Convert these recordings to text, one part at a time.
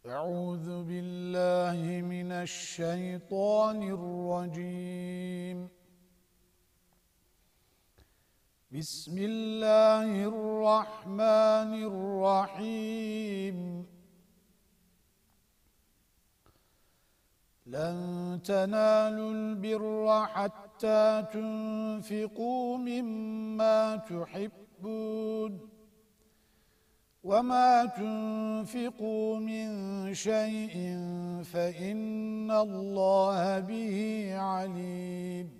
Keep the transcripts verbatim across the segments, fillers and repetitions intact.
أعوذ بالله من الشيطان الرجيم. بسم الله الرحمن الرحيم. لن تنالوا البر حتى تنفقوا مما تحبون وما تنفقوا من شيء فإن الله به عليم.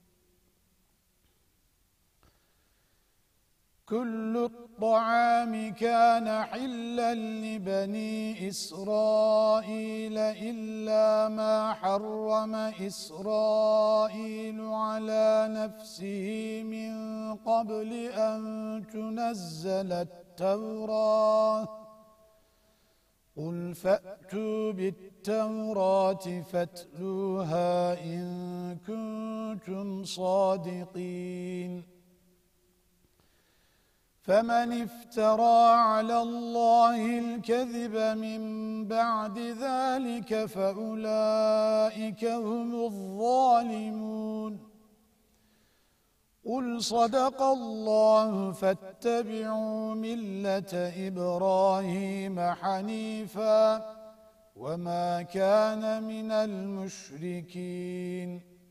كل الطعام كان حلا لبني إسرائيل إلا ما حرم إسرائيل على نفسه من قبل أن تنزل التوراة. قل فأتوا بالتوراة فاتلوها إن كنتم صادقين. فمن افترى على الله الكذب من بعد ذلك فأولئك هم الظالمون. قل صدق الله فاتبعوا ملة إبراهيم حنيفا وما كان من المشركين.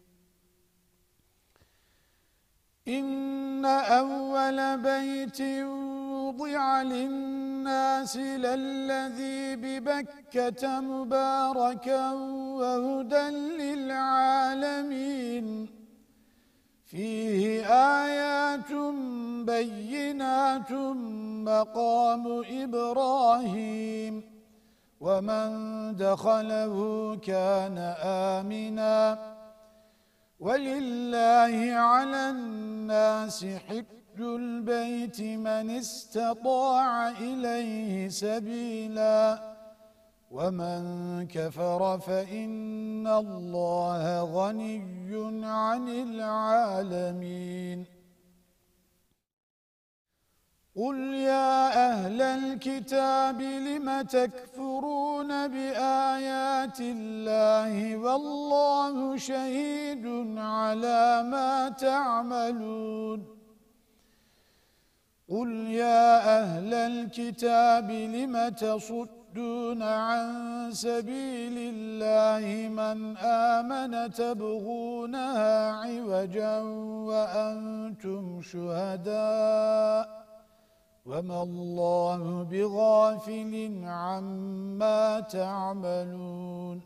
إن أول بيت وضع للناس للذي ببكة مباركا وهدى للعالمين. فيه آيات بينات مقام إبراهيم ومن دخله كان آمناً. ولله على الناس حج البيت من استطاع إليه سبيلا ومن كفر فإن الله غني عن العالمين. قل يا أهل الكتاب لم تكفرون بآيات الله والله شهيد على ما تعملون. قل يا أهل الكتاب لم تصدون عن سبيل الله من آمن تبغونها عوجا وأنتم شهداء وما الله بغافل عما تعملون.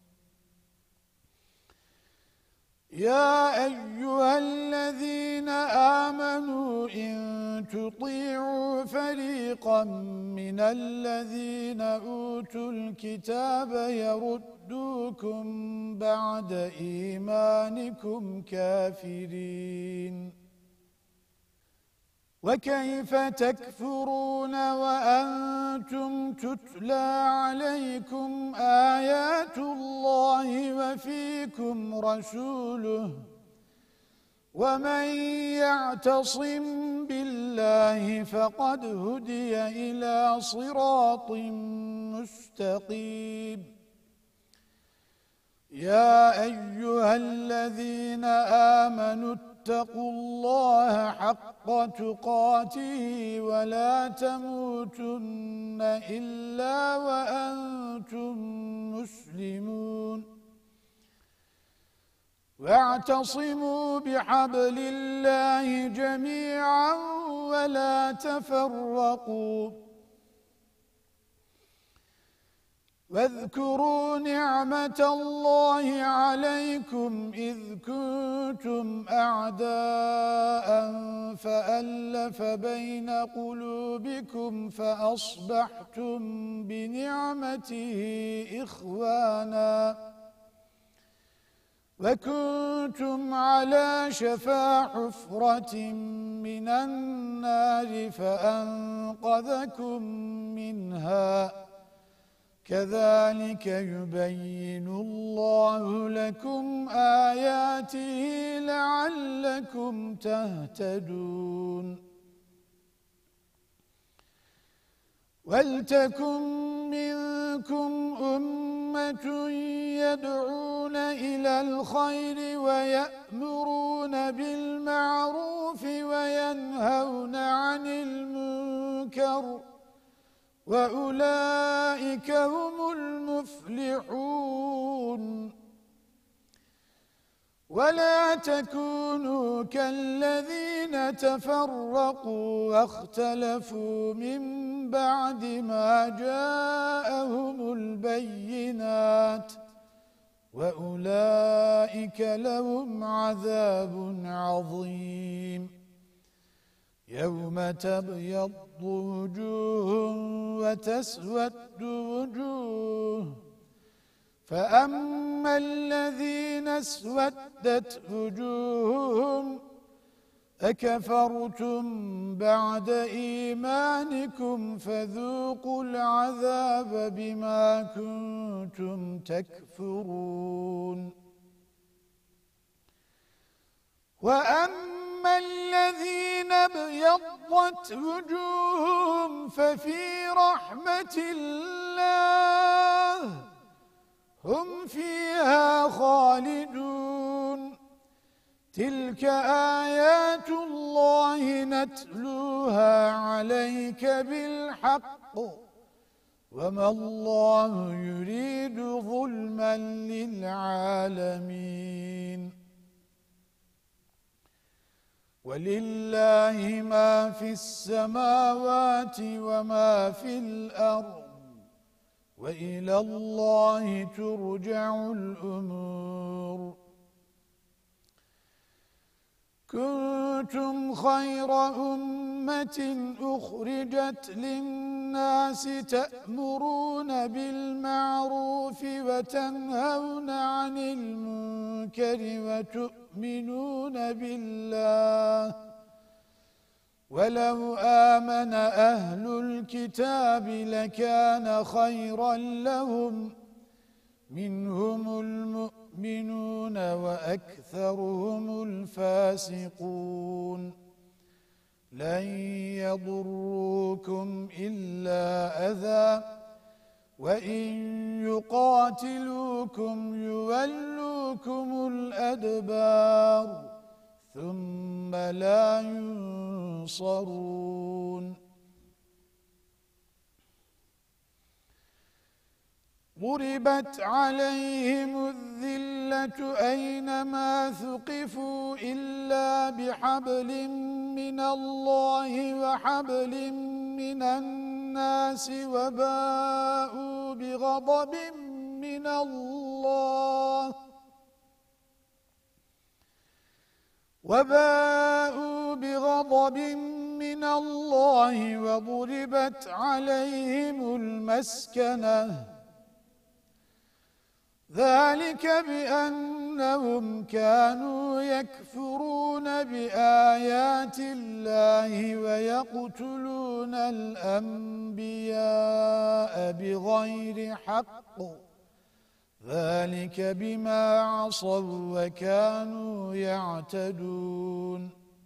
يا أيها الذين آمنوا إن تطيعوا فريقا من الذين أوتوا الكتاب يردوكم بعد إيمانكم كافرين. وكيف تكفرون وأنتم تتلى عليكم آيات الله وفيكم رسوله ومن يعتصم بالله فقد هدي إلى صراط مستقيم. يا أيها الذين آمنوا اتقوا الله حق تقاته ولا تموتن إلا وأنتم مسلمون. واعتصموا بحبل الله جميعا ولا تفرقوا. واذكروا نعمة الله عليكم إذ كنتم أعداء فألف بين قلوبكم فأصبحتم بنعمته إخوانا وكنتم على شفا حفرة من النار فأنقذكم منها. كذلك يبين الله لكم آياته لعلكم تهتدون. ولتكن منكم أمة يدعون إلى الخير ويأمرون بالمعروف وينهون عن المنكر وأولئك هم المفلحون ولا تكونوا كالذين تفرقوا واختلفوا من بعد ما جاءهم البينات وأولئك لهم عذاب عظيم يوم تبيض وجوه وتسود وجوه فأما الذين اسودت وجوههم أكفرتم بعد إيمانكم فذوقوا العذاب بما كنتم تكفرون وأما الذين ابيضت وجوههم ففي رحمة الله هم فيها خالدون تلك آيات الله نتلوها عليك بالحق وما الله يريد ظلما للعالمين ولله ما في السماوات وما في الأرض وإلى الله ترجع الأمور كنتم خير أمة أخرجت للناس تأمرون بالمعروف وتنهون عن المنكر وتؤمنون بالله ولو آمن أهل الكتاب لكان خيرا لهم منهم المؤمنون وأكثرهم الفاسقون لن يضروكم إلا أذى وإن يقاتلوكم يولوكم الأدبار ثم لا ينصرون ضربت عليهم الذلة أينما ثقفوا إلا بحبل من الله وحبل من الناس وباءوا بغضب من الله وباءوا بغضب من الله وضربت عليهم المسكنة ذلك بأنهم كانوا يكفرون بآيات الله ويقتلون الأنبياء بغير حق ذلك بما عصوا وكانوا يعتدون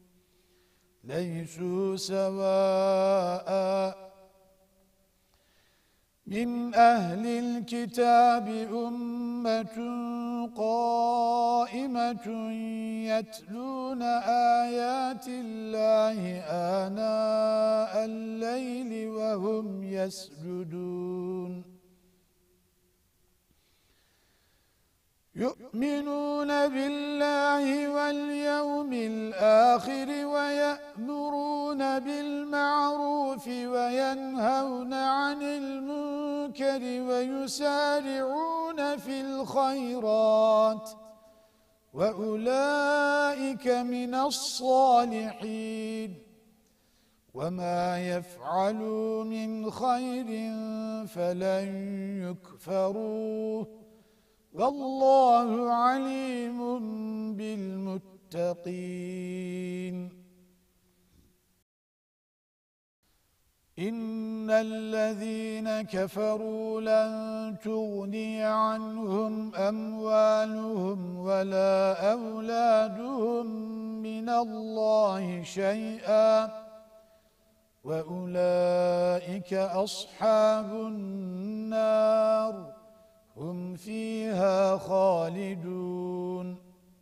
ليسوا سواء من أهل الكتاب أمة قائمة يتلون آيات الله آناء الليل وهم يسجدون يؤمنون بالله واليوم الآخر ويأمرون بالمعروف وينهون عن المنكر ويسارعون في الخيرات وأولئك من الصالحين وما يفعلوا من خير فلن يكفروه والله عليم بالمتقين إن الذين كفروا لن تغني عنهم أموالهم ولا أولادهم من الله شيئا وأولئك أصحاب النار هم فيها خالدون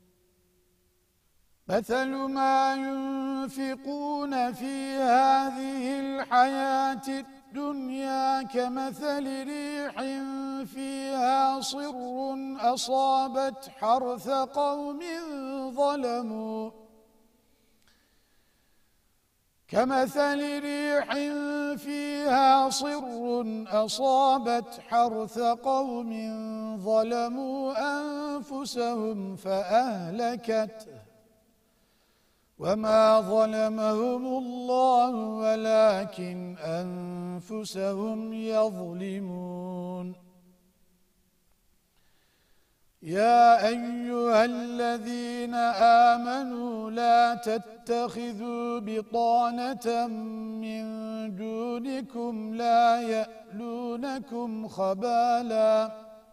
مثل ما ينفقون في هذه الحياة الدنيا كمثل ريح فيها صر أصابت حرث قوم ظلموا كمثل ريح فيها صر أصابت حرث قوم ظلموا أنفسهم فأهلكته وما ظلمهم الله ولكن أنفسهم يظلمون يا أيها الذين آمنوا لا تتخذوا بطانة من دونكم لا يألونكم خبالا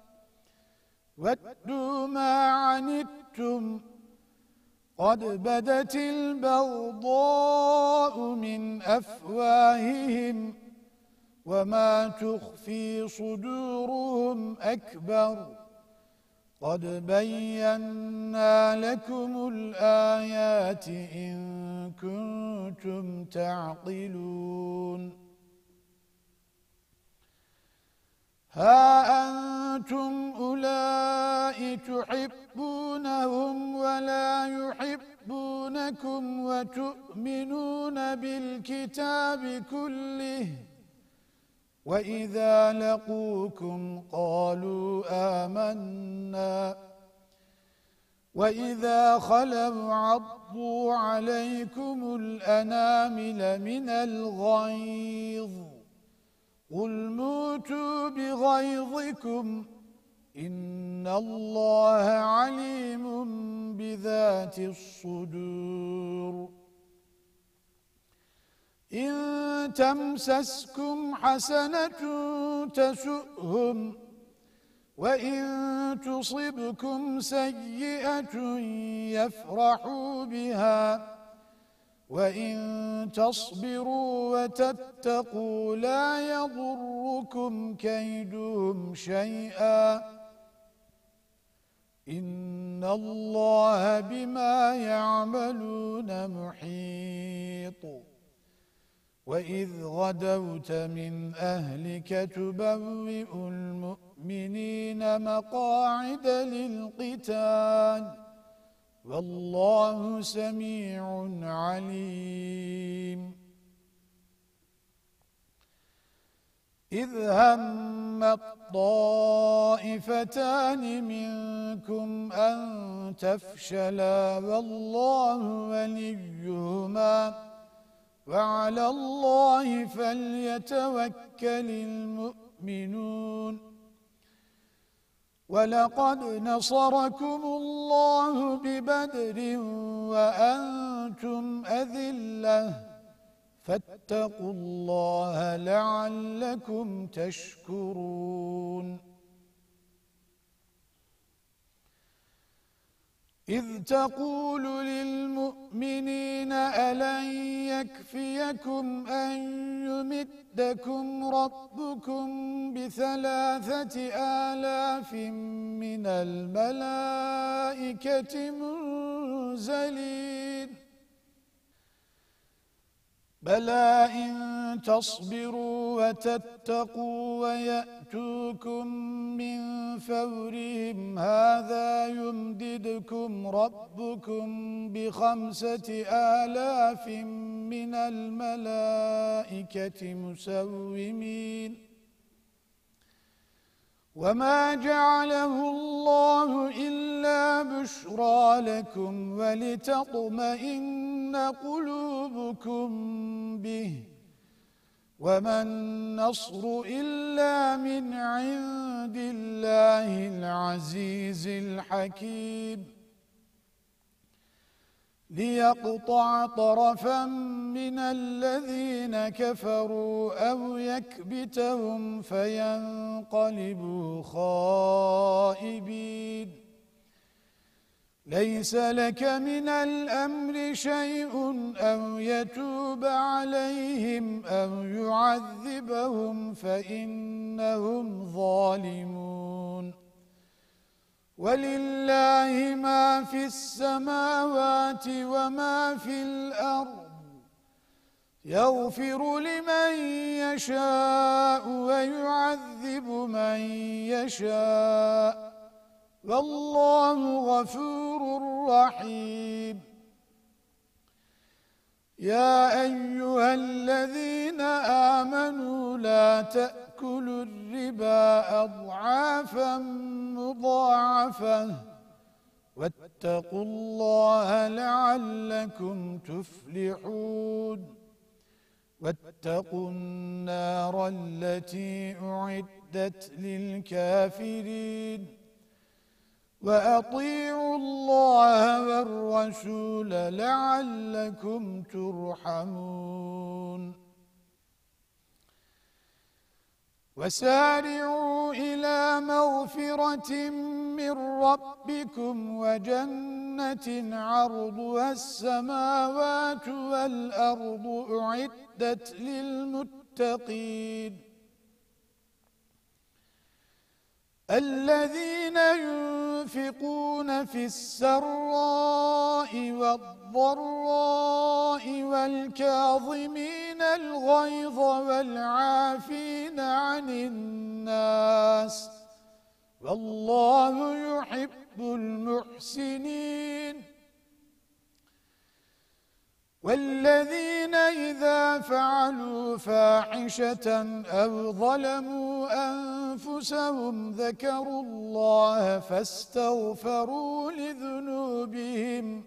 ودوا ما عنتم قد بدت البغضاء من أفواههم وما تخفي صدورهم أكبر قد بينا لكم الآيات إن كنتم تعقلون ها أنتم أولئك تحبونهم ولا يحبونكم وتؤمنون بالكتاب كله وإذا لقوكم قالوا آمنا وإذا خلوا عضوا عليكم الأنامل من الغيظ قل موتوا بغيظكم إن الله عليم بذات الصدور إن تمسسكم حسنة تسؤهم وإن تصبكم سيئة يفرحوا بها وإن تصبروا وتتقوا لا يضركم كيدهم شيئا إن الله بما يعملون محيط وإذ غدوت من أهلك تبوئ المؤمنين مقاعد للقتال والله سميع عليم إذ هم الطائفتان منكم أن تفشلا والله وليهما وعلى الله فليتوكل المؤمنون ولقد نصركم الله ببدر وأنتم أذلة فاتقوا الله لعلكم تشكرون إذ تقول للمؤمنين ألن يكفيكم أن يمدكم ربكم بثلاثة آلاف من الملائكة منزلين بلى إن تصبروا وتتقوا ويأتوكم من فورهم هذا يمددكم ربكم بخمسة آلاف من الملائكة مسومين وما جعله الله إلا بشرى لكم ولتطمئن قلوبكم به وما النصر إلا من عند الله العزيز الحكيم ليقطع طرفا من الذين كفروا أو يكبتهم فينقلبوا خائبين ليس لك من الأمر شيء أو يتوب عليهم أو يعذبهم فإنهم ظالمون ولله ما في السماوات وما في الأرض يغفر لمن يشاء ويعذب من يشاء والله غفور رحيم يا أيها الذين آمنوا لا تأكلوا الربا أضعافا مضاعفة واتقوا الله لعلكم تفلحون واتقوا النار التي أعدت للكافرين وأطيعوا الله والرسول لعلكم ترحمون وسارعوا إلى مغفرة من ربكم وجنة عرضها السماوات والأرض أعدت للمتقين الذين ينفقون في السراء والضراء والكاظمين الغيظ والعافين عن الناس والله يحب المحسنين والذين إذا فعلوا فاحشة أو ظلموا أنفسهم ذكروا الله فاستغفروا لذنوبهم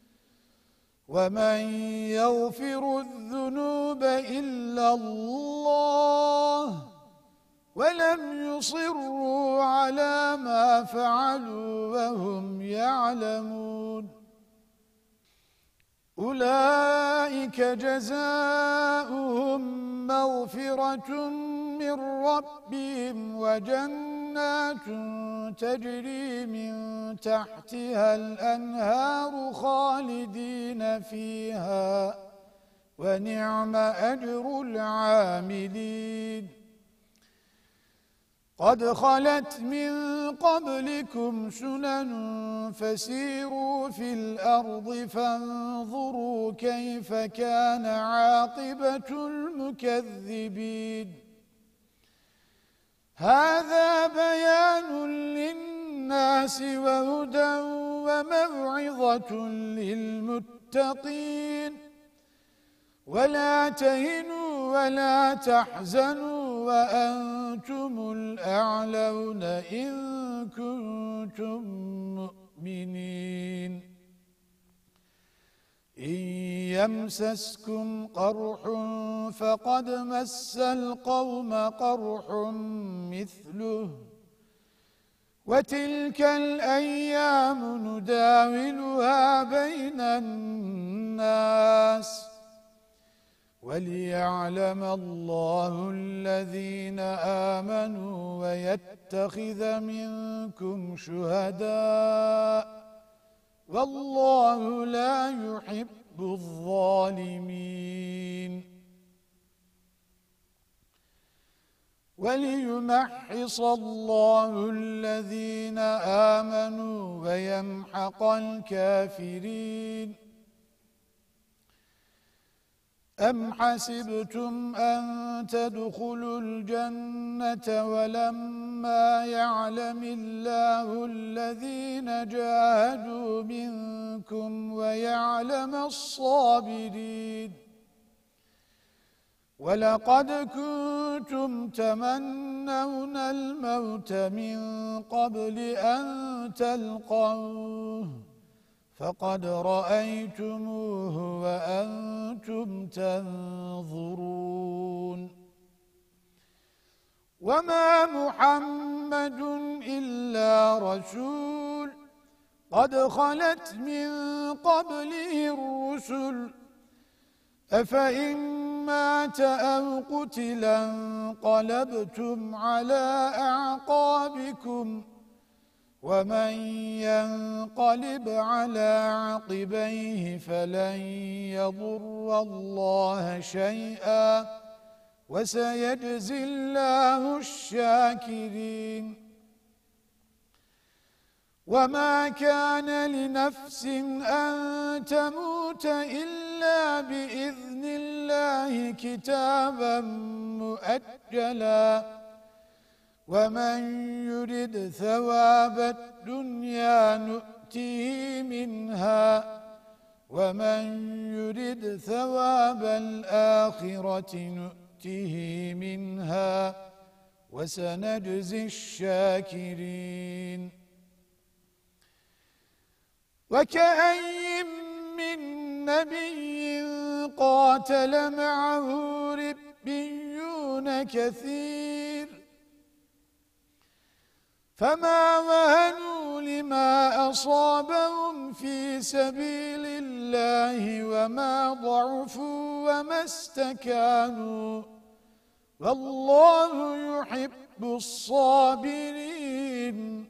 ومن يغفر الذنوب إلا الله ولم يصروا على ما فعلوا وهم يعلمون أولئك جزاؤهم مغفرة من ربهم وجنات تجري من تحتها الأنهار خالدين فيها ونعم أجر العاملين قد خلت من قبلكم سنن فسيروا في الأرض فانظروا كيف كان عاقبة المكذبين هذا بيان للناس وهدى وموعظة للمتقين ولا تهنوا ولا تحزنوا وأنتم الأعلون إن كنتم مؤمنين إن يمسسكم قرح فقد مس القوم قرح مثله وتلك الأيام نداولها بين الناس وليعلم الله الذين آمنوا ويتخذ منكم شهداء والله لا يحب الظالمين وليمحص الله الذين آمنوا ويمحق الكافرين أم حسبتم أن تدخلوا الجنة ولما يعلم الله الذين جاهدوا منكم ويعلم الصابرين ولقد كنتم تمنون الموت من قبل أن تلقوه فقد رأيتموه وأنتم تنظرون وما محمد إلا رسول قد خلت من قبله الرسل أفإن مات أو قتلا انقلبتم على أعقابكم ومن ينقلب على عقبيه فلن يضر الله شيئا وسيجزي الله الشاكرين وما كان لنفس أن تموت إلا بإذن الله كتابا مؤجلا ومن يرد ثواب الدنيا نؤتيه منها ومن يرد ثواب الآخرة نؤته منها وسنجزي الشاكرين وكأي من نبي قاتل معه ربيون كثير فما وهنوا لما أصابهم في سبيل الله وما ضعفوا وما استكانوا والله يحب الصابرين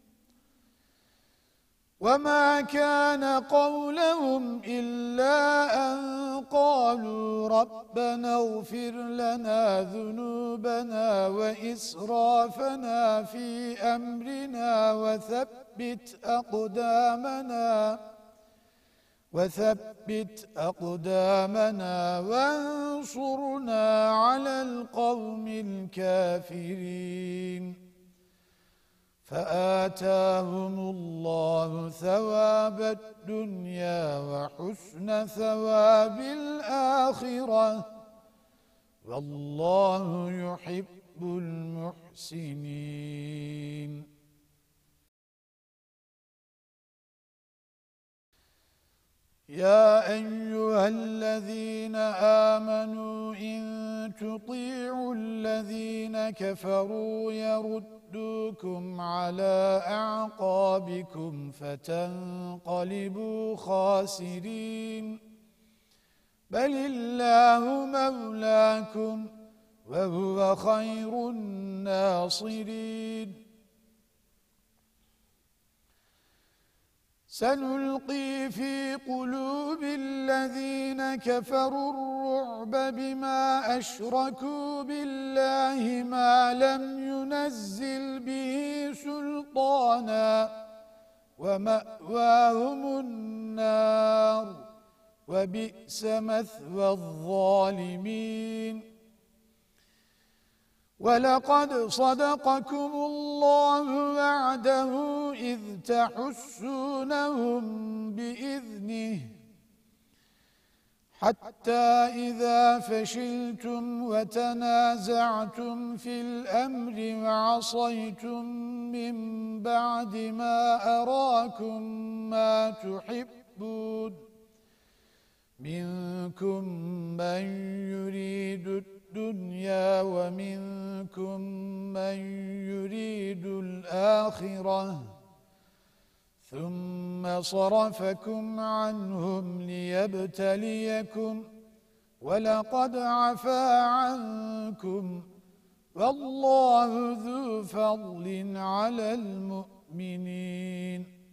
وما كان قولهم إلا أن قالوا ربنا اغفر لنا ذنوبنا وإسرافنا في أمرنا وثبت أقدامنا وثبت أقدامنا وانصرنا على القوم الكافرين فآتاهم الله ثواب الدنيا وحسن ثواب الآخرة والله يحب المحسنين يا أيها الذين آمنوا إن تطيعوا الذين كفروا يردوكم على أعقابكم فتنقلبوا خاسرين بل الله مولاكم وهو خير الناصرين سنلقي في قلوب الذين كفروا الرعب بما أشركوا بالله ما لم ينزل به سلطانا ومأواهم النار وبئس مثوى الظالمين ولقد صدقكم الله وعده إذ تحسونهم بإذنه حتى إذا فشلتم وتنازعتم في الأمر وعصيتم من بعد ما أراكم ما تحبون منكم من يريد الدنيا ومنكم من يريد الآخرة ثم صرفكم عنهم ليبتليكم ولقد عفا عنكم والله ذو فضل على المؤمنين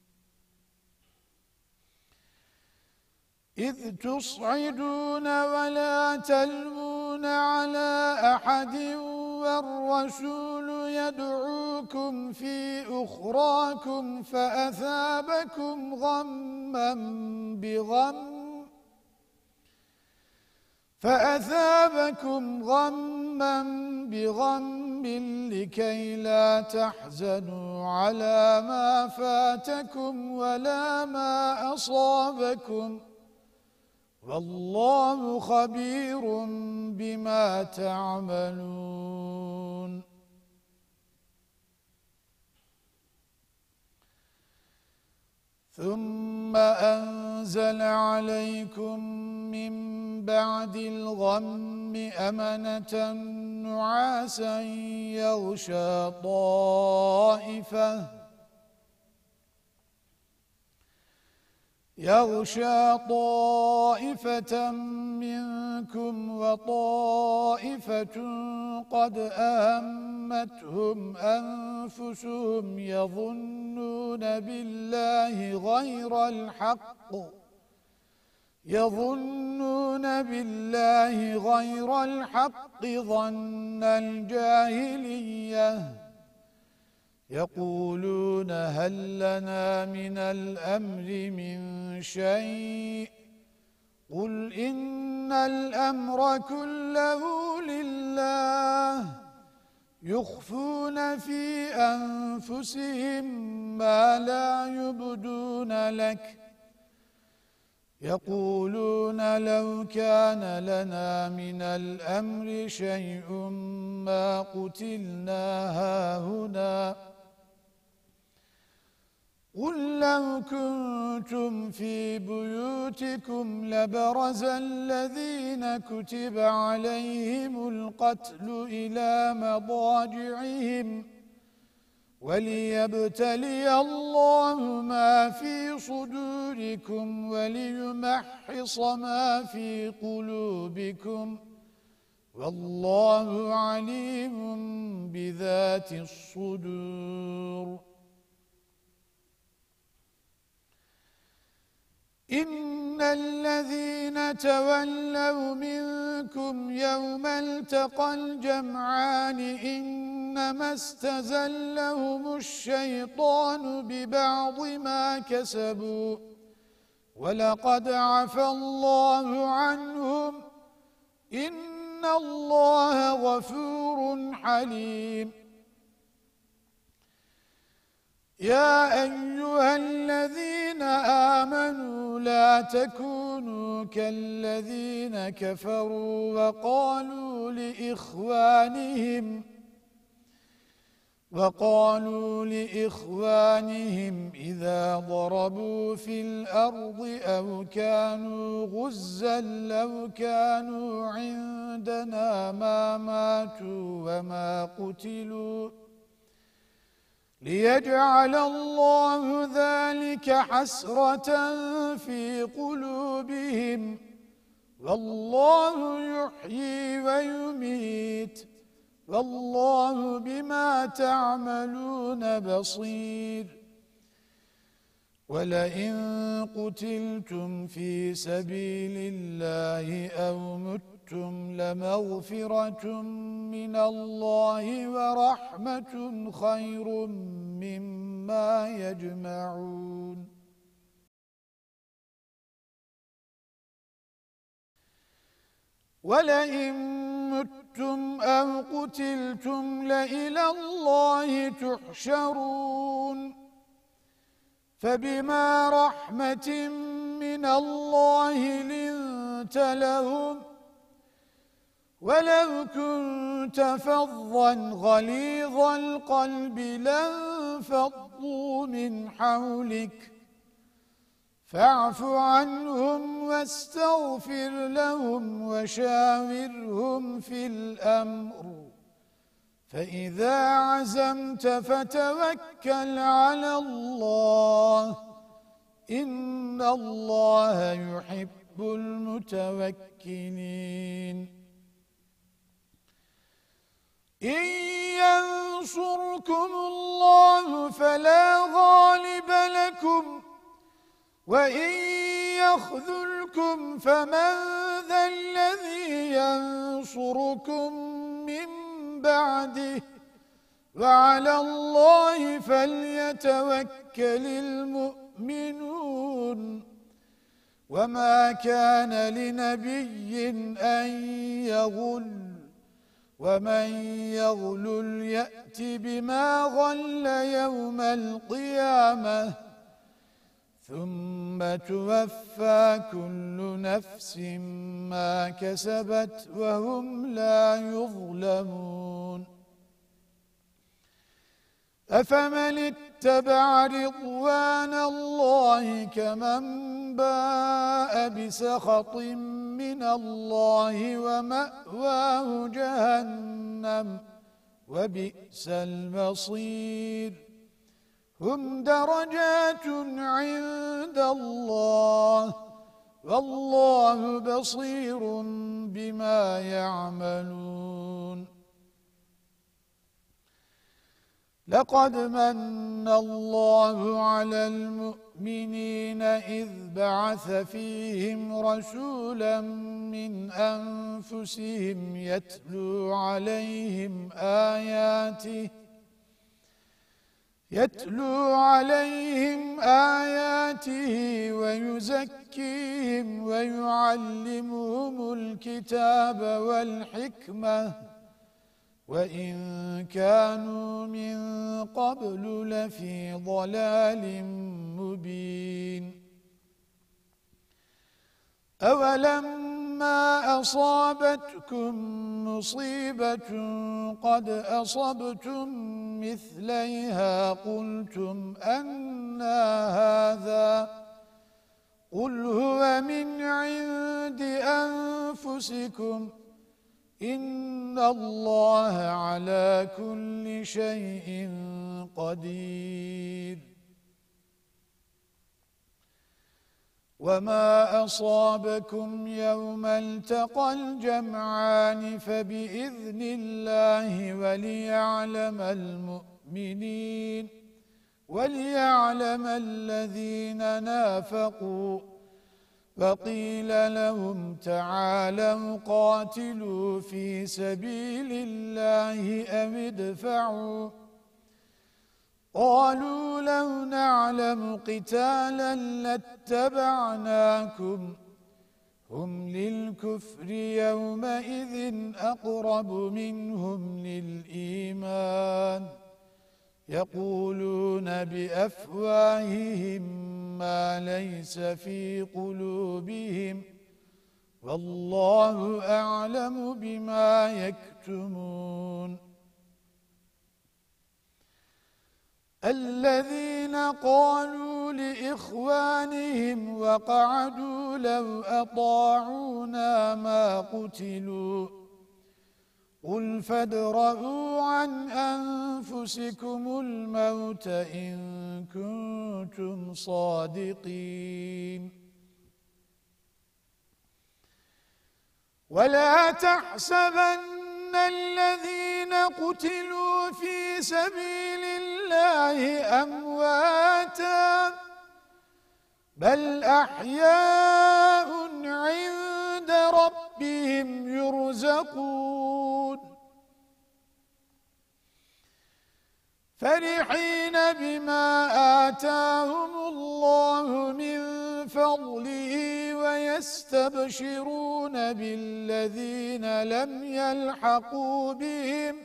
إذ تصعدون ولا تلمون على أحد والرسول يدعوكم في أخراكم فأثابكم غمّا بغم فأثابكم غمّا بغم لكي لا تحزنوا على ما فاتكم ولا ما أصابكم والله خبير بما تعملون ثم أنزل عليكم من بعد الغم أمنة نعاسا يغشى طائفة يغشى طائفة منكم وطائفة قد أهمتهم أنفسهم يظنون بالله غير الحق يظنون بالله غير الحق ظن الجاهلية يقولون هل لنا من الأمر من شيء قل إن الأمر كله لله يخفون في أنفسهم ما لا يبدون لك يقولون لو كان لنا من الأمر شيء ما قتلنا هاهنا قل لو كنتم في بيوتكم لبرز الذين كتب عليهم القتل إلى مضاجعهم وليبتلي الله ما في صدوركم وليمحص ما في قلوبكم والله عليم بذات الصدور إن الذين تولوا منكم يوم التقى الجمعان إنما استزلهم الشيطان ببعض ما كسبوا ولقد عفى الله عنهم إن الله غفور حليم يا أيها الذين آمنوا لا تكونوا كالذين كفروا وقالوا لإخوانهم وقالوا لإخوانهم إذا ضربوا في الأرض أو كانوا غزا لو كانوا عندنا ما ماتوا وما قتلوا ليجعل الله ذلك حسرة في قلوبهم والله يحيي ويميت والله بما تعملون بصير ولئن قتلتم في سبيل الله أو متم لمغفرة من الله ورحمة خير مما يجمعون ولئن متم أو قتلتم لإلى الله تحشرون فبما رحمة من الله لنت لهم ولو كنت فظا غليظ القلب لانفضوا من حولك فاعف عنهم واستغفر لهم وشاورهم في الأمر فإذا عزمت فتوكل على الله إن الله يحب المتوكلين إن ينصركم الله فلا غالب لكم وإن يخذلكم فمن ذا الذي ينصركم من بعده وعلى الله فليتوكل المؤمنون وما كان لنبي أن يغل ومن يغلل يأت بما غل يوم القيامة ثم توفى كل نفس ما كسبت وهم لا يظلمون أفمن اتبع رضوان الله كمن باء بسخط من الله ومأواه جهنم وبئس المصير هم درجات عند الله والله بصير بما يعملون لقد من الله على المؤمنين إذ بعث فيهم رسولا من أنفسهم يتلو عليهم آياته يتلو عليهم آياته ويزكيهم ويعلمهم الكتاب والحكمة وإن كانوا من قبل لفي ضلال مبين أولما أصابتكم مصيبة قد أصبتم مثليها قلتم أنى هذا قل هو من عند أنفسكم إن الله على كل شيء قدير وما أصابكم يوم التقى الجمعان فبإذن الله وليعلم المؤمنين وليعلم الذين نافقوا فقيل لهم تعالوا قاتلوا في سبيل الله أم ادفعوا قالوا لو نعلم قتالا لاتبعناكم هم للكفر يومئذ أقرب منهم للإيمان يقولون بأفواههم ما ليس في قلوبهم والله أعلم بما يكتمون الذين قالوا لإخوانهم وقعدوا لو أطاعونا ما قتلوا قل فادرءوا عن أنفسكم الموت إن كنتم صادقين ولا تحسبن الذين قتلوا في سبيل الله أمواتا بل أحياء عند ربهم يرزقون فرحين بما آتاهم الله من فضله ويستبشرون بالذين لم يلحقوا بهم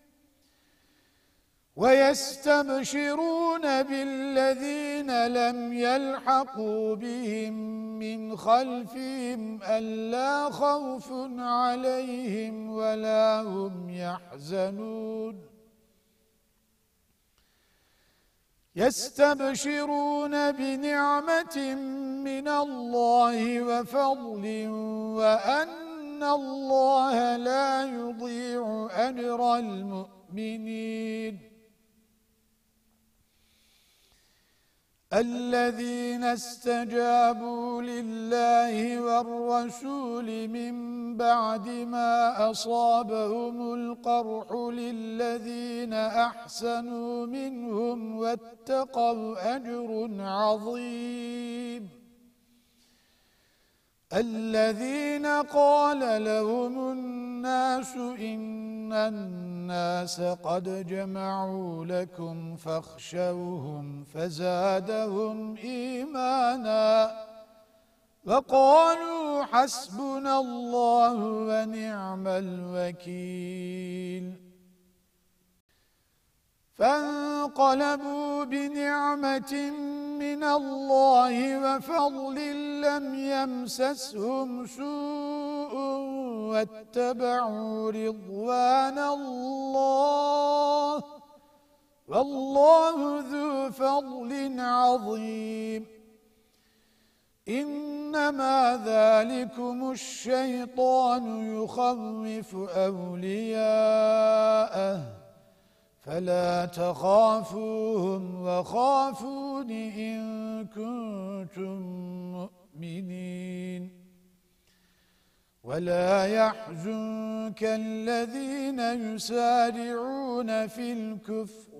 ويستبشرون بالذين لم يلحقوا بهم من خلفهم ألا خوف عليهم ولا هم يحزنون يستبشرون بنعمة من الله وفضل وأن الله لا يضيع أجر المؤمنين الذين استجابوا لله والرسول من بعد ما أصابهم القرح للذين أحسنوا منهم واتقوا أجر عظيم الذين قال لهم الناس إن الناس قد جمعوا لكم فاخشوهم فزادهم إيمانا وقالوا حسبنا الله ونعم الوكيل فانقلبوا بنعمة من الله وفضل لم يمسسهم سوء واتبعوا رضوان الله والله ذو فضل عظيم إنما ذلكم الشيطان يخوف أولياءه فلا تخافوهم وخافون إن كنتم مؤمنين ولا يحزنك الذين يسارعون في الكفر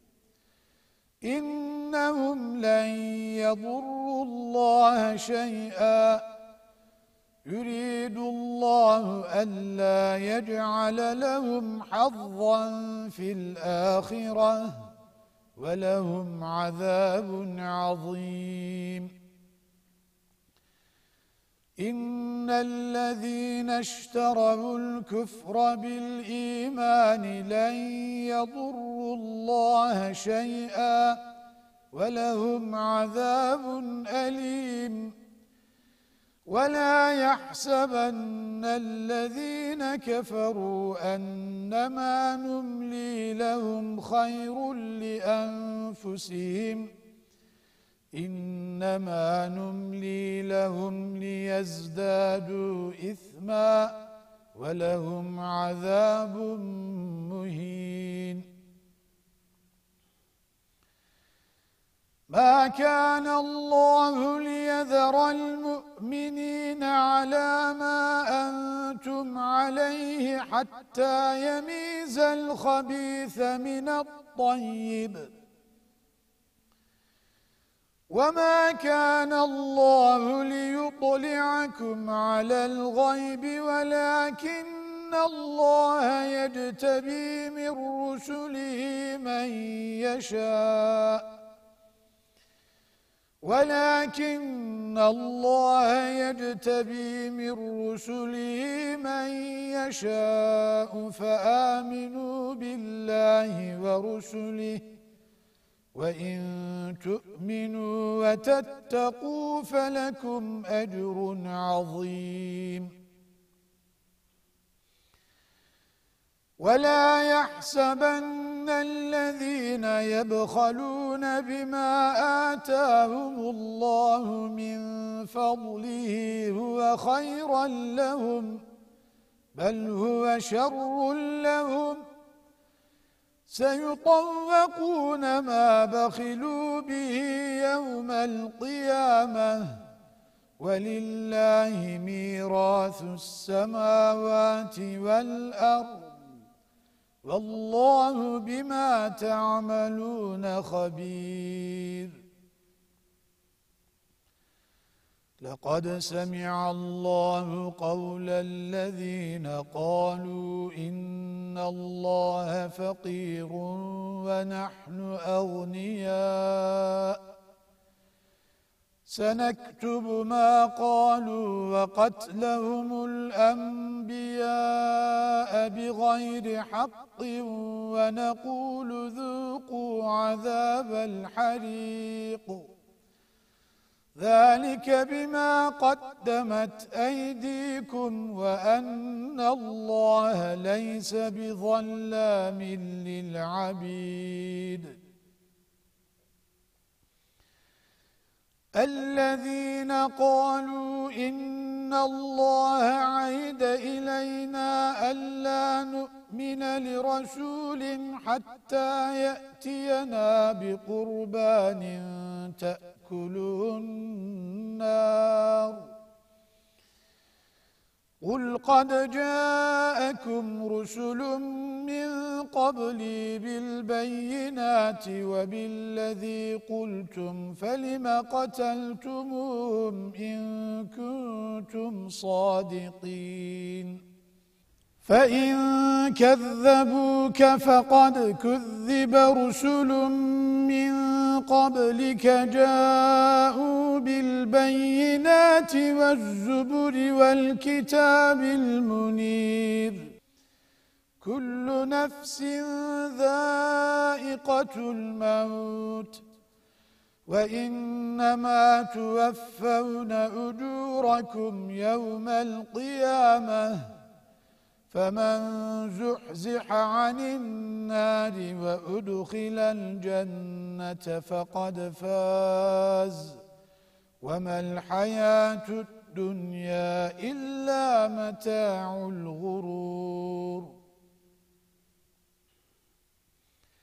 إنهم لن يضروا الله شيئا يريد الله ألا يجعل لهم حظا في الآخرة ولهم عذاب عظيم إن الذين اشتروا الكفر بالإيمان لن يضروا الله شيئا ولهم عذاب أليم ولا يحسبن الذين كفروا أنما نملي لهم خير لأنفسهم إنما نملي لهم ليزدادوا إثما ولهم عذاب مهين ما كان الله ليذر المؤمنين على ما أنتم عليه حتى يميز الخبيث من الطيب وما كان الله ليطلعكم على الغيب ولكن الله يجتبي من رسله من يشاء ولكن الله يجتبي من رسله من يشاء فآمنوا بالله ورسله وإن تؤمنوا وتتقوا فلكم أجر عظيم ولا يحسبن الذين يبخلون بما آتاهم الله من فضله هو خيرا لهم بل هو شر لهم سيطوقون ما بخلوا به يوم القيامة ولله ميراث السماوات والأرض والله بما تعملون خبير لقد سمع الله قول الذين قالوا إن الله فقير ونحن أغنياء سنكتب ما قالوا وقتلهم الأنبياء بغير حق ونقول ذوقوا عذاب الحريق ذلك بما قدمت أيديكم وأن الله ليس بظلام للعبيد الذين قالوا إن الله عهد إلينا ألا نؤمن لرسول حتى يأتينا بقربان تأكله النار قل قد جاءكم رسل من قبلي بالبينات وبالذي قلتم فلم قتلتموهم إن كنتم صادقين فإن كذبوك فقد كذب رسل من قبلك جاءوا بالبينات والزبر والكتاب المنير كل نفس ذائقة الموت وإنما توفون أجوركم يوم القيامة فمن زحزح عن النار وأدخل الجنة فقد فاز وما الحياة الدنيا إلا متاع الغرور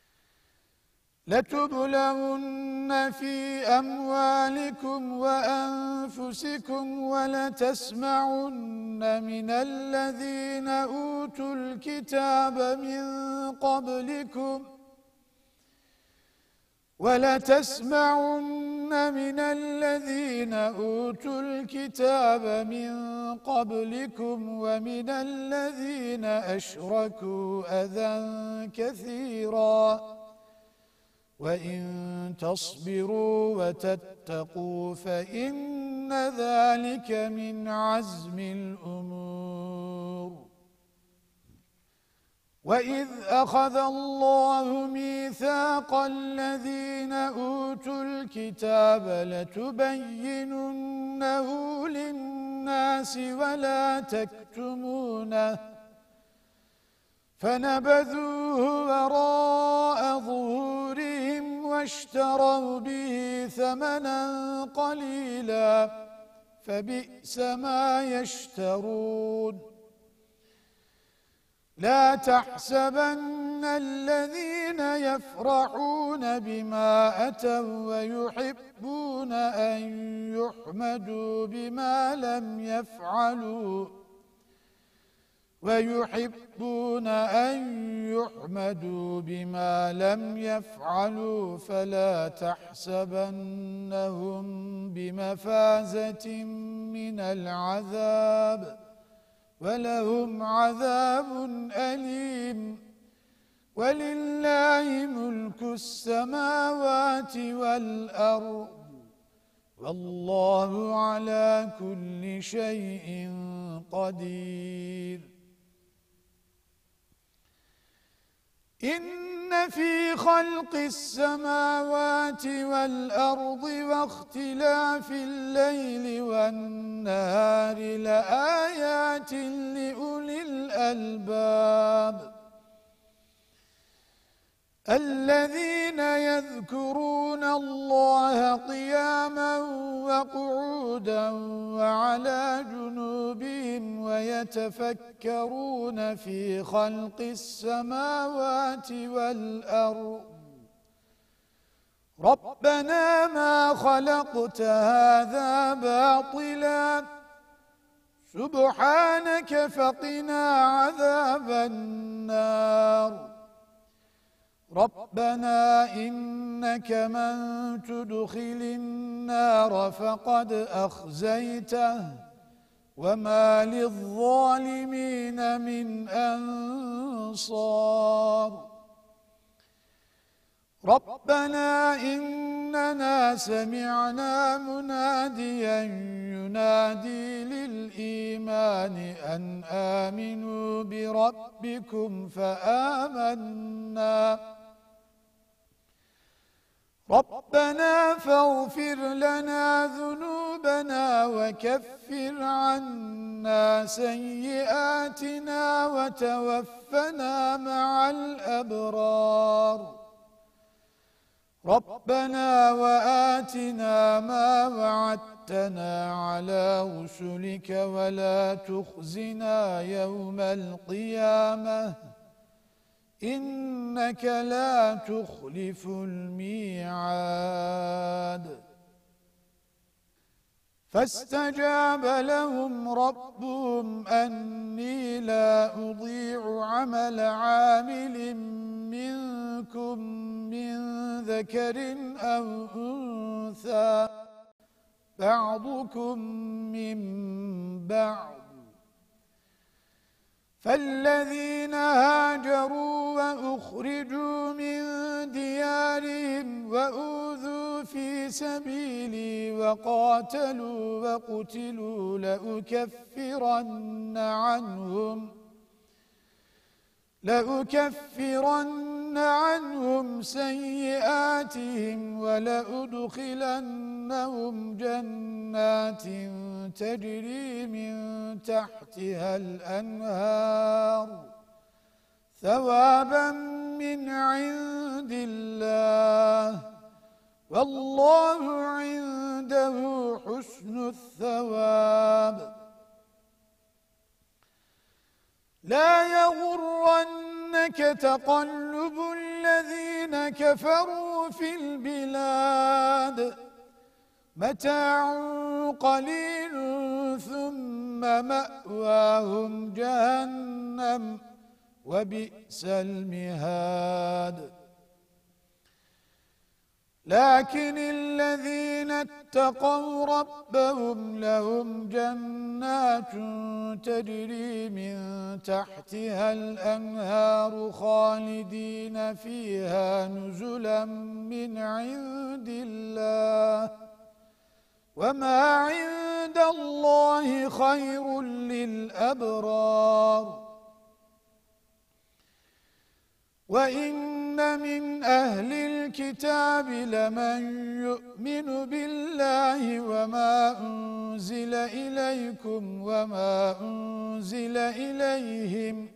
لتبلغن في أموالكم وأنفسكم ولتسمعن من الذين أوتوا الكتاب من قبلكم ولتسمعن من الذين أوتوا الكتاب من قبلكم ومن الذين أشركوا أذى كثيرا وإن تصبروا وتتقوا فإن ذلك من عزم الأمور وَإِذْ أَخَذَ اللَّهُ مِيثَاقَ الَّذِينَ أُوتُوا الْكِتَابَ لَتُبَيِّنُنَّهُ لِلنَّاسِ وَلَا تَكْتُمُونَهُ فَنَبَذُوهُ وَرَاءَ ظُهُورِهِمْ وَاشْتَرَوْا بِهِ ثَمَنًا قَلِيلًا فَبِئْسَ مَا يَشْتَرُونَ لا تحسبن الذين يفرحون بما أتوا ويحبون أن يحمدوا بما لم يفعلوا ويحبون أن يحمدوا بما لم يفعلوا فلا تحسبنهم بمفازة من العذاب وَلَهُمْ عَذَابٌ أَلِيمٌ وَلِلَّهِ مُلْكُ السَّمَاوَاتِ وَالْأَرْضِ وَاللَّهُ عَلَى كُلِّ شَيْءٍ قَدِيرٌ إِنَّ فِي خَلْقِ السَّمَاوَاتِ وَالْأَرْضِ وَاخْتِلَافِ اللَّيْلِ وَالنَّهَارِ لَآيَاتٍ لِأُولِي الْأَلْبَابِ الَّذِينَ يَذْكُرُونَ اللَّهَ قِيَامًا وَقُعُودًا وَعَلَى جُنُوبِهِمْ وَيَتَفَكَّرُونَ فِي خَلْقِ السَّمَاوَاتِ وَالْأَرْضِ رَبَّنَا مَا خَلَقْتَ هَذَا بَاطِلًا سُبْحَانَكَ فَقِنَا عَذَابَ النَّارِ رَبَّنَا إِنَّكَ مَن تُدْخِلِ النَّارَ فَقَدْ أَخْزَيْتَهُ وَمَا لِلظَّالِمِينَ مِنْ أَنصَارٍ رَبَّنَا إِنَّنَا سَمِعْنَا مُنَادِيًا يُنَادِي لِلْإِيمَانِ أَنْ آمِنُوا بِرَبِّكُمْ فَآمَنَّا رَبَّنَا فَاغْفِرْ لَنَا ذُنُوبَنَا وَكَفِّرْ عَنَّا سَيِّئَاتِنَا وَتَوَفَّنَا مَعَ الْأَبْرَارِ رَبَّنَا وَآتِنَا مَا وَعَدتَّنَا عَلَى رُسُلِكَ وَلَا تُخْزِنَا يَوْمَ الْقِيَامَةِ إِنَّكَ لَا تُخْلِفُ الْمِيعَادَ فَاسْتَجَابَ لَهُمْ رَبُّهُمْ أَنِّي لَا أُضِيعُ عَمَلَ عَامِلٍ مِّنكُم مِّن ذَكَرٍ أَوْ أُنثَىٰ بَعْضُكُم مِّن بَعْضٍ فَالَّذِينَ هَاجَرُوا وَأُخْرِجُوا مِن دِيَارِهِمْ وَأُوذُوا فِي سَبِيلِي وَقَاتَلُوا وَقُتِلُوا لَأُكَفِّرَنَّ عَنْهُمْ لَأُكَفِّرَنَّ عَنْهُمْ سَيِّئَاتِهِمْ وَلَأُدْخِلَنَّهُمْ جَنَّاتٍ تَجْرِي مِنْ تَحْتِهَا الْأَنْهَارُ ثَوَابًا مِنْ عِنْدِ اللَّهِ وَاللَّهُ عِنْدَهُ حُسْنُ الثَّوَابِ لا يغرنك تقلب الذين كفروا في البلاد متاع قليل ثم مأواهم جهنم وبئس المهاد لكن الذين اتقوا ربهم لهم جنات تجري من تحتها الأنهار خالدين فيها نزلا من عند الله وما عند الله خير للأبرار وإن من أهل الكتاب لمن يؤمن بالله وما أنزل إليكم وما أنزل إليهم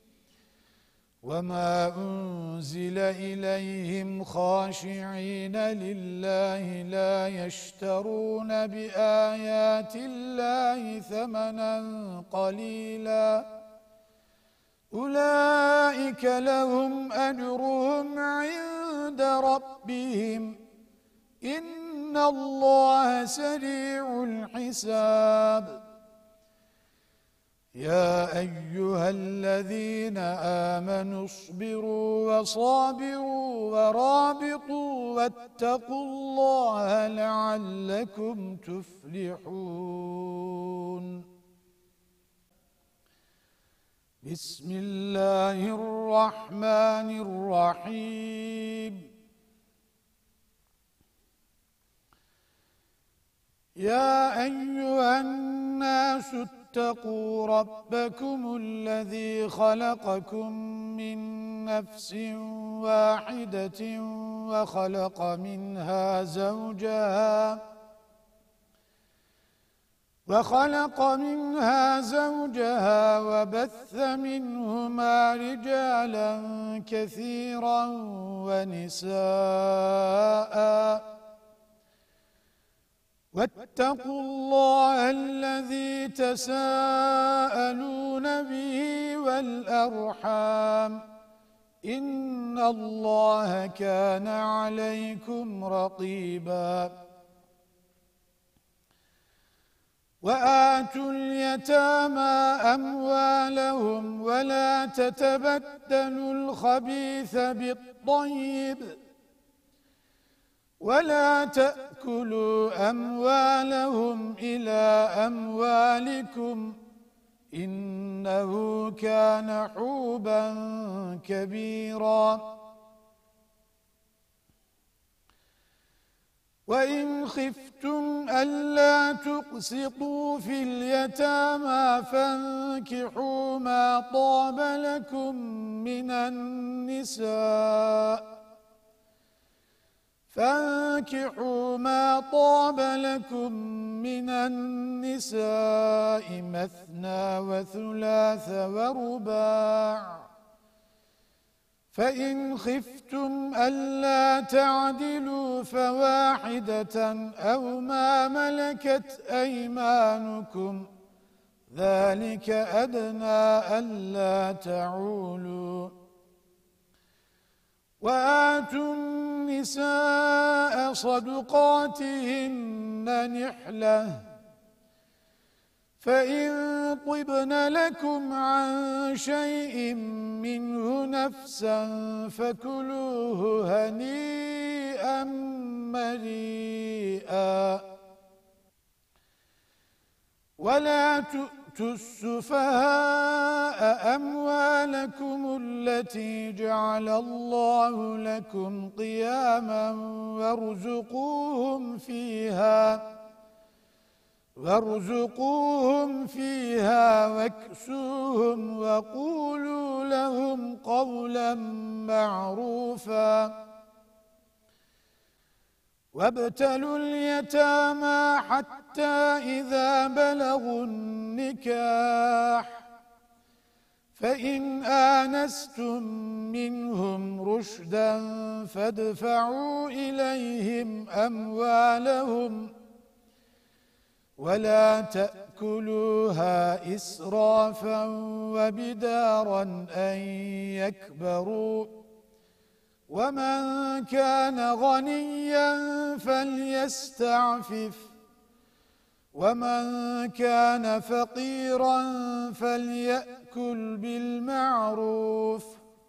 وما أنزل إليهم خاشعين لله لا يشترون بآيات الله ثمنا قليلا أولئك لهم أجرهم عند ربهم إن الله سريع الحساب يا أيها الذين آمنوا اصبروا وصابروا ورابطوا واتقوا الله لعلكم تفلحون بسم الله الرحمن الرحيم يا أيها الناس اتقوا ربكم الذي خلقكم من نفس واحدة وخلق منها زوجها وخلق منها زوجها وبث منهما رجالا كثيرا ونساء واتقوا الله الذي تساءلون به والأرحام إن الله كان عليكم رقيبا وآتوا اليتامى أموالهم ولا تتبدلوا الخبيث بالطيب ولا تأكلوا أموالهم إلى أموالكم إنه كان حوبا كبيرا وإن خفتم ألا تقسطوا في اليتامى فانكحوا ما طاب لكم من النساء فانكحوا ما طاب لكم من النساء مثنى وثلاث ورباع فإن خفتم ألا تعدلوا فواحدة أو ما ملكت أيمانكم ذلك أدنى ألا تعولوا وآتوا النساء صدقاتهن نحلة فإن طبن لكم عن شيء منه نفسا فكلوه هنيئا مريئا ولا تؤتوا السفهاء أموالكم التي جعل الله لكم قياما وارزقوهم فيها وارزقوهم فيها واكسوهم وقولوا لهم قولا معروفا وابتلوا اليتامى حتى إذا بلغوا النكاح فإن آنستم منهم رشدا فادفعوا إليهم أموالهم ولا تأكلوها إسرافا وبدارا أن يكبروا ومن كان غنيا فليستعفف ومن كان فقيرا فليأكل بالمعروف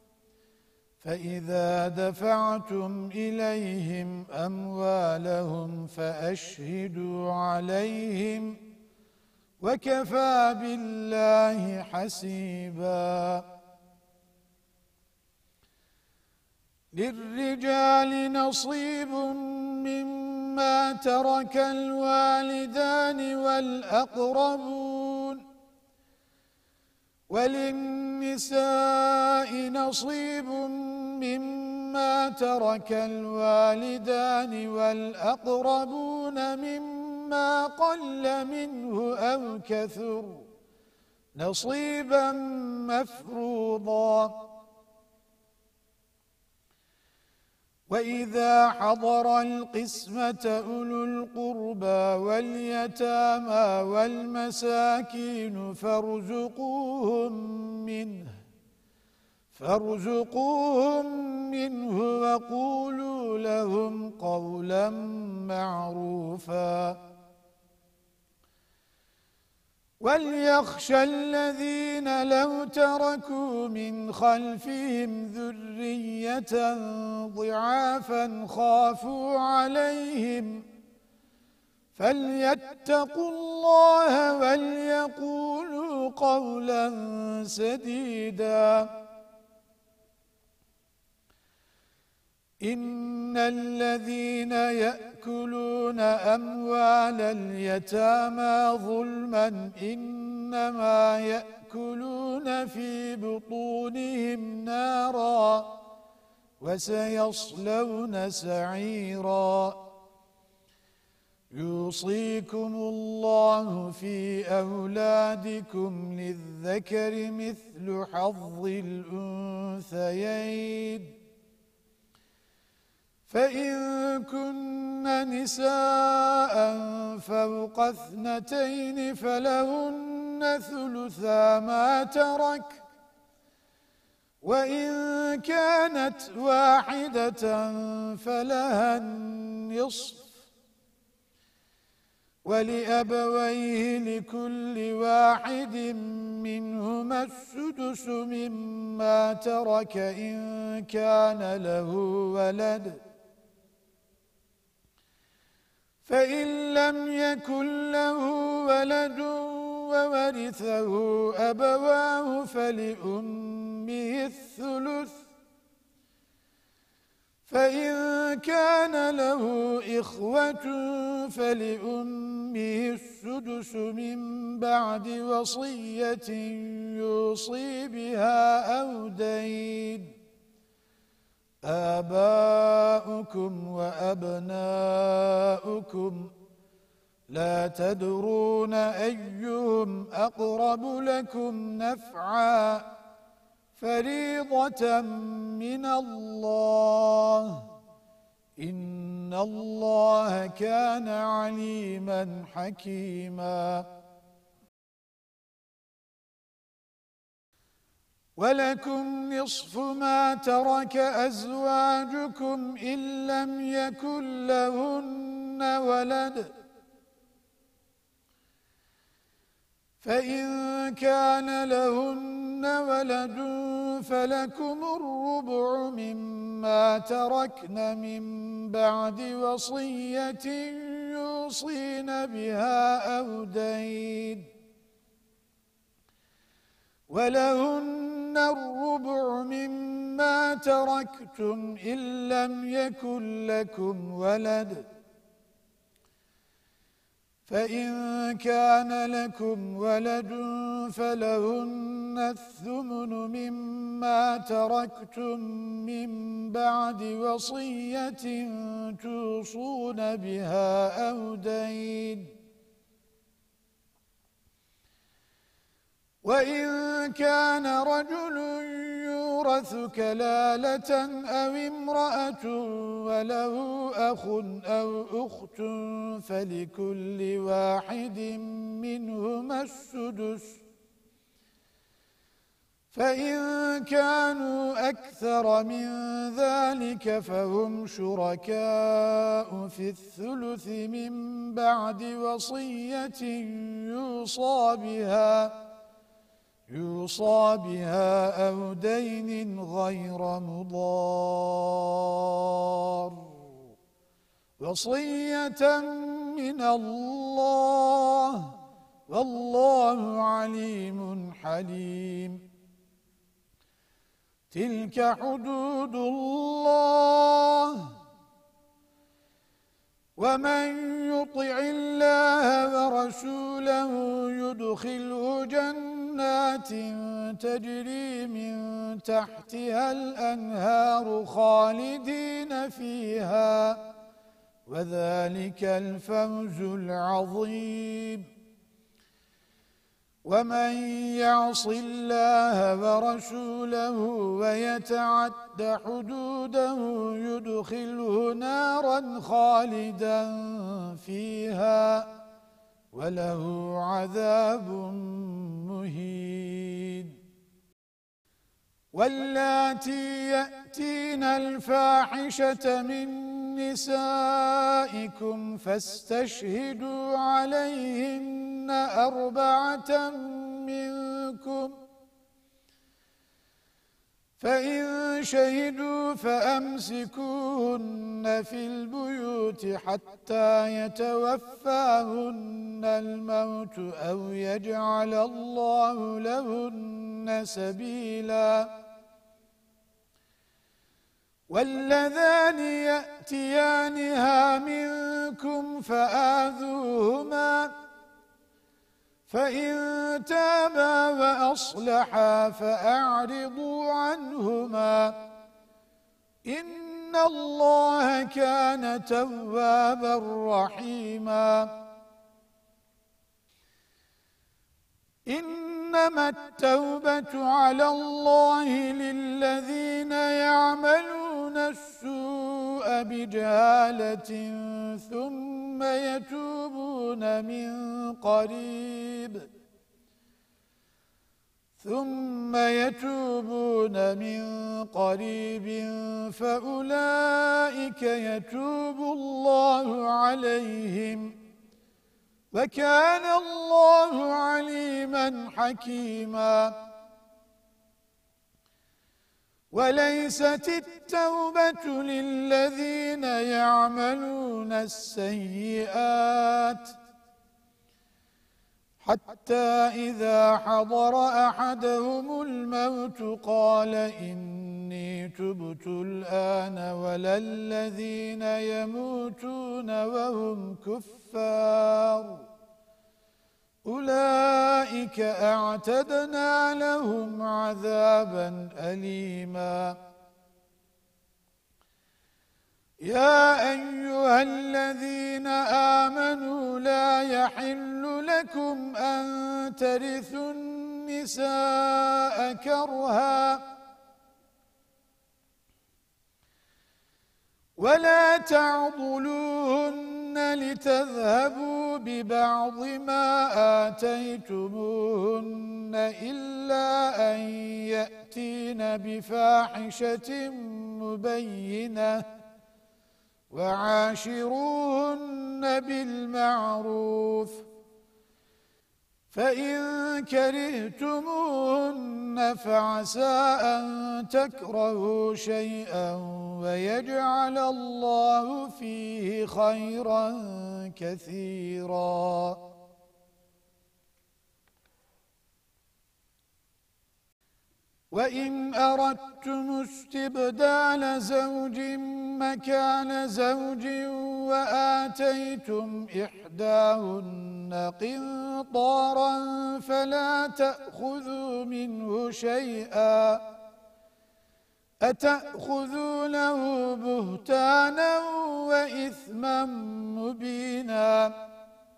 فإذا دفعتم إليهم أموالهم فأشهدوا عليهم وكفى بالله حسيبا للرجال نصيب مما ترك الوالدان والأقربون وللنساء نصيب مما ترك الوالدان والأقربون مما قل منه أو كثر نصيبا مفروضا وإذا حضر القسمة أولو القربى واليتامى والمساكين فارزقوهم منه فارزقوهم منه وقولوا لهم قولا معروفا وليخشى الذين لو تركوا من خلفهم ذرية ضعافا خافوا عليهم فليتقوا الله وليقولوا قولا سديدا إن الذين يأكلون أموال اليتامى ظلما إنما يأكلون في بطونهم نارا وسيصلون سعيرا يوصيكم الله في أولادكم للذكر مثل حظ الأنثيين فإن كن نساء فوق اثنتين فلهن ثلثا ما ترك وإن كانت واحدة فلها النصف ولأبويه لكل واحد منهما السدس مما ترك إن كان له ولد فإن لم يكن له ولد وورثه أبواه فلأمه الثلث فإن كان له إخوة فلأمه السدس من بعد وصية يوصي بها أو دين آباؤكم وأبناؤكم لا تدرون أيهم أقرب لكم نفعا فريضة من الله إن الله كان عليما حكيما ولكم نصف ما ترك أزواجكم إن لم يكن لهن ولد فإن كان لهن ولد فلكم الربع مما تركن من بعد وصية يوصين بها أو دين ولهن الربع مما تركتم إن لم يكن لكم ولد فإن كان لكم ولد فلهن الثمن مما تركتم من بعد وصية توصون بها أو دين وإن كان رجل يورث كلالة أو امرأة وله أخ أو أخت فلكل واحد منهما السدس فإن كانوا أكثر من ذلك فهم شركاء في الثلث من بعد وصية يوصى بها يوصى بها أو دين غير مضار وصية من الله والله عليم حليم تلك حدود الله ومن يطع الله ورسوله يدخله جنات تجري من تحتها الأنهار خالدين فيها وذلك الفوز العظيم ومن يعص الله ورسوله ويتعد حدوده يدخله نارا خالدا فيها وله عذاب مهين واللاتي يأتين الفاحشة من نسائكم فاستشهدوا عليهن أربعة منكم فإن شهدوا فأمسكوهن في البيوت حتى يتوفاهن الموت أو يجعل الله لهن سبيلاً واللذان يأتيانها منكم فآذوهما فإن تابا وأصلحا فأعرضوا عنهما إن الله كان توابا رحيما إنما التوبة على الله للذين يعملون السوء بجهالة ثم يتوبون من قريب ثم يتوبون من قريب فأولئك يتوب الله عليهم وكان الله عليما حكيما وليست التوبة للذين يعملون السيئات حتى إذا حضر أحدهم الموت قال إني تبت الآن ولا الذين يموتون وهم كفار أولئك أعتدنا لهم عذابا أليما يا أيها الذين آمنوا لا يحل لكم أن ترثوا النساء كرها ولا تعضلوهن لتذهبوا ببعض ما آتيتموهن إلا أن يأتين بفاحشة مبينة وعاشروهن بالمعروف فإن كرهتموهن فعسى أن تكرهوا شيئا ويجعل الله فيه خيرا كثيرا وإن أردتم استبدال زوج مكان زوج وآتيتم إحداهن قنطارا فلا تأخذوا منه شيئا أتأخذونه بهتانا وإثما مبينا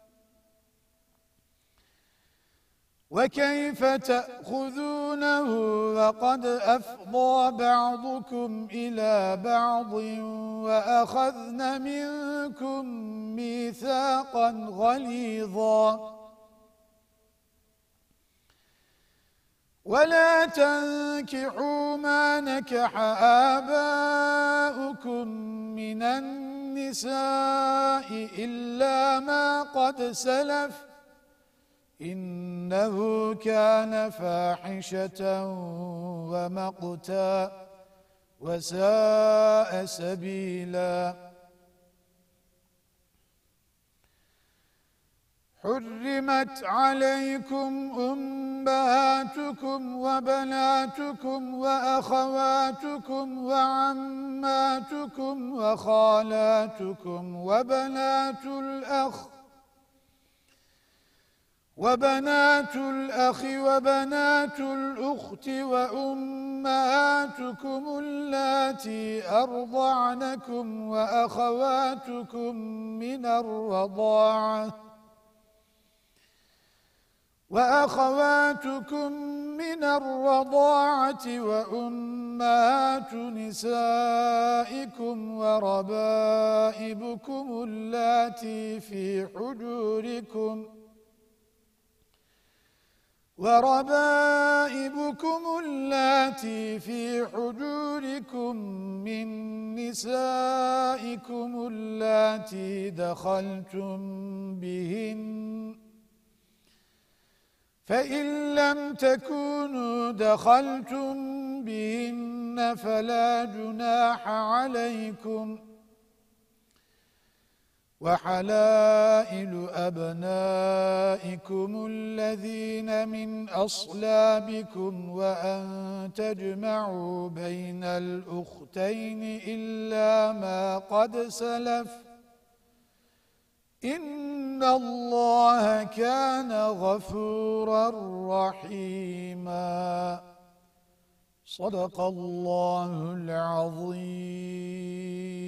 وكيف تأخذونه وقد أفضى بعضكم إلى بعض وأخذن منكم ميثاقا غليظا ولا تنكحوا ما نكح آباؤكم من النساء إلا ما قد سلف إنه كان فاحشة ومقتا وساء سبيلا حرمت عليكم أمهاتكم وبناتكم وأخواتكم وعماتكم وخالاتكم وبنات الأخ وبنات الأخ وبنات الأخت وأمهاتكم اللاتي أرضعنكم وأخواتكم من الرضاعة وأخواتكم من الرضاعة وأمهات نسائكم وربائبكم اللاتي في حجوركم وربائبكم اللاتي في حجوركم من نسائكم اللاتي دخلتم بهن فإن لم تكونوا دخلتم بهن فلا جناح عليكم وحلائل أبنائكم الذين من أصلابكم وأن تجمعوا بين الأختين إلا ما قد سلف إن الله كان غفورا رحيما صدق الله العظيم.